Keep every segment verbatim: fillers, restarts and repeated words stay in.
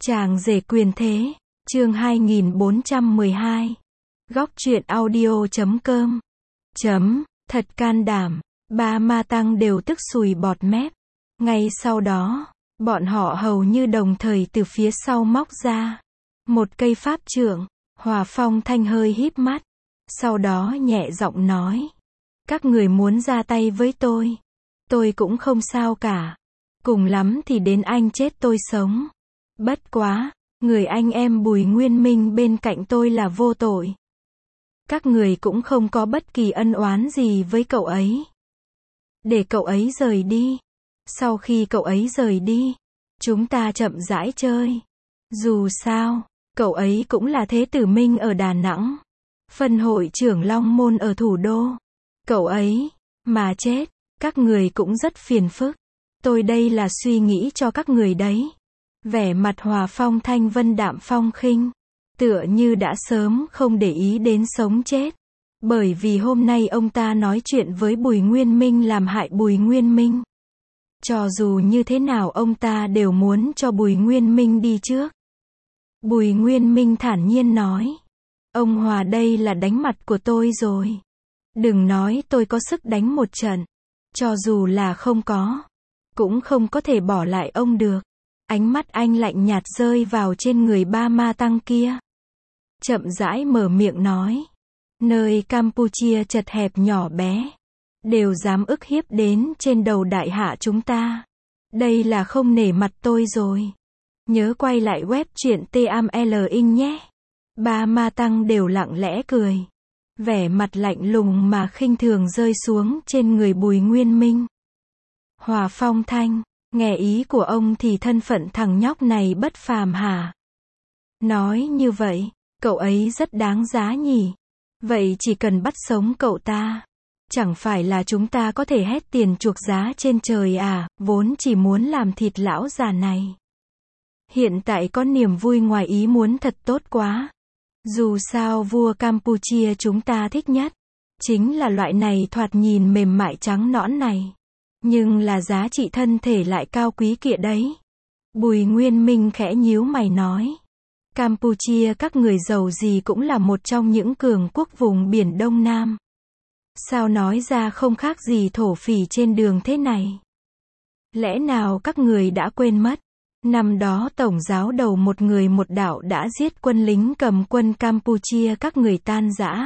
Chàng rể quyền thế, chương hai nghìn bốn trăm mười hai. Góc truyện audio chấm com. Chấm, thật can đảm, ba ma tăng đều tức sùi bọt mép. Ngay sau đó, bọn họ hầu như đồng thời từ phía sau móc ra một cây pháp trượng. Hòa Phong Thanh hơi híp mắt, sau đó nhẹ giọng nói: các người muốn ra tay với tôi, tôi cũng không sao cả. Cùng lắm thì đến anh chết tôi sống. Bất quá, người anh em Bùi Nguyên Minh bên cạnh tôi là vô tội. Các người cũng không có bất kỳ ân oán gì với cậu ấy. Để cậu ấy rời đi. Sau khi cậu ấy rời đi, chúng ta chậm rãi chơi. Dù sao, cậu ấy cũng là Thế Tử Minh ở Đà Nẵng, phân hội trưởng Long Môn ở thủ đô. Cậu ấy mà chết, các người cũng rất phiền phức. Tôi đây là suy nghĩ cho các người đấy. Vẻ mặt Hòa Phong Thanh vân đạm phong khinh, tựa như đã sớm không để ý đến sống chết. Bởi vì hôm nay ông ta nói chuyện với Bùi Nguyên Minh làm hại Bùi Nguyên Minh. Cho dù như thế nào ông ta đều muốn cho Bùi Nguyên Minh đi trước. Bùi Nguyên Minh thản nhiên nói: ông Hòa đây là đánh mặt của tôi rồi. Đừng nói tôi có sức đánh một trận. Cho dù là không có, cũng không có thể bỏ lại ông được. Ánh mắt anh lạnh nhạt rơi vào trên người ba ma tăng kia. Chậm rãi mở miệng nói: nơi Campuchia chật hẹp nhỏ bé, đều dám ức hiếp đến trên đầu đại hạ chúng ta. Đây là không nể mặt tôi rồi. Nhớ quay lại web truyện T A M L ing nhé. Ba ma tăng đều lặng lẽ cười. Vẻ mặt lạnh lùng mà khinh thường rơi xuống trên người Bùi Nguyên Minh. Hòa Phong Thanh, nghe ý của ông thì thân phận thằng nhóc này bất phàm hả? Nói như vậy, cậu ấy rất đáng giá nhỉ? Vậy chỉ cần bắt sống cậu ta, chẳng phải là chúng ta có thể hét tiền chuộc giá trên trời à? Vốn chỉ muốn làm thịt lão già này. Hiện tại có niềm vui ngoài ý muốn thật tốt quá. Dù sao vua Campuchia chúng ta thích nhất chính là loại này thoạt nhìn mềm mại trắng nõn này. Nhưng là giá trị thân thể lại cao quý kia đấy. Bùi Nguyên Minh khẽ nhíu mày nói: Campuchia các người giàu gì cũng là một trong những cường quốc vùng biển Đông Nam. Sao nói ra không khác gì thổ phỉ trên đường thế này? Lẽ nào các người đã quên mất? Năm đó tổng giáo đầu một người một đạo đã giết quân lính cầm quân Campuchia các người tan rã.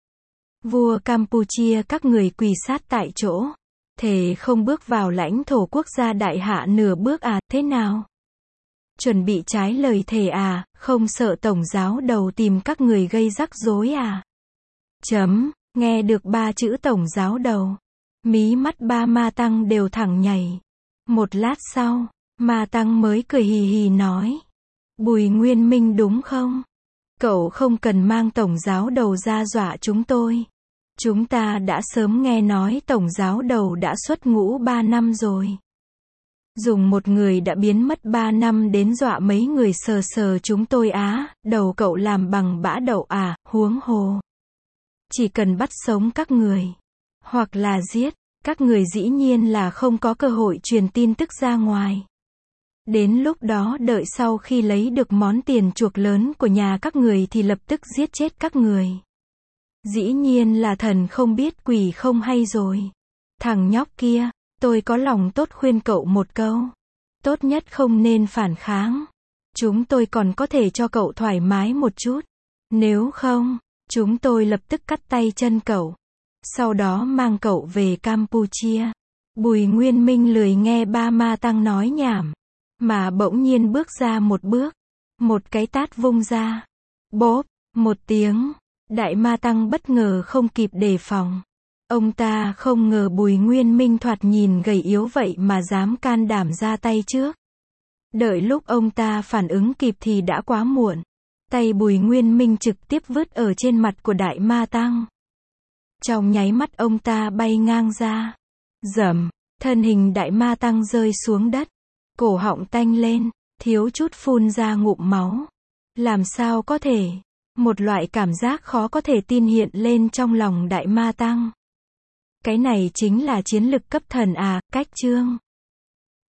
Vua Campuchia các người quỳ sát tại chỗ. Thề không bước vào lãnh thổ quốc gia đại hạ nửa bước à? Thế nào? Chuẩn bị trái lời thề à? Không sợ tổng giáo đầu tìm các người gây rắc rối à? Chấm, nghe được ba chữ tổng giáo đầu, mí mắt ba ma tăng đều thẳng nhảy. Một lát sau, ma tăng mới cười hì hì nói: Bùi Nguyên Minh đúng không? Cậu không cần mang tổng giáo đầu ra dọa chúng tôi. Chúng ta đã sớm nghe nói tổng giáo đầu đã xuất ngũ ba năm rồi. Dùng một người đã biến mất ba năm đến dọa mấy người sờ sờ chúng tôi á, đầu cậu làm bằng bã đậu à? Huống hồ, chỉ cần bắt sống các người, hoặc là giết, các người dĩ nhiên là không có cơ hội truyền tin tức ra ngoài. Đến lúc đó đợi sau khi lấy được món tiền chuộc lớn của nhà các người thì lập tức giết chết các người. Dĩ nhiên là thần không biết quỷ không hay rồi. Thằng nhóc kia, tôi có lòng tốt khuyên cậu một câu. Tốt nhất không nên phản kháng. Chúng tôi còn có thể cho cậu thoải mái một chút. Nếu không, chúng tôi lập tức cắt tay chân cậu. Sau đó mang cậu về Campuchia. Bùi Nguyên Minh lười nghe ba ma tăng nói nhảm, mà bỗng nhiên bước ra một bước. Một cái tát vung ra. Bốp, một tiếng. Đại ma tăng bất ngờ không kịp đề phòng. Ông ta không ngờ Bùi Nguyên Minh thoạt nhìn gầy yếu vậy mà dám can đảm ra tay trước. Đợi lúc ông ta phản ứng kịp thì đã quá muộn. Tay Bùi Nguyên Minh trực tiếp vứt ở trên mặt của đại ma tăng. Trong nháy mắt ông ta bay ngang ra. Rầm, thân hình đại ma tăng rơi xuống đất. Cổ họng tanh lên, thiếu chút phun ra ngụm máu. Làm sao có thể? Một loại cảm giác khó có thể tin hiện lên trong lòng đại ma tăng. Cái này chính là chiến lực cấp thần à? Cách chương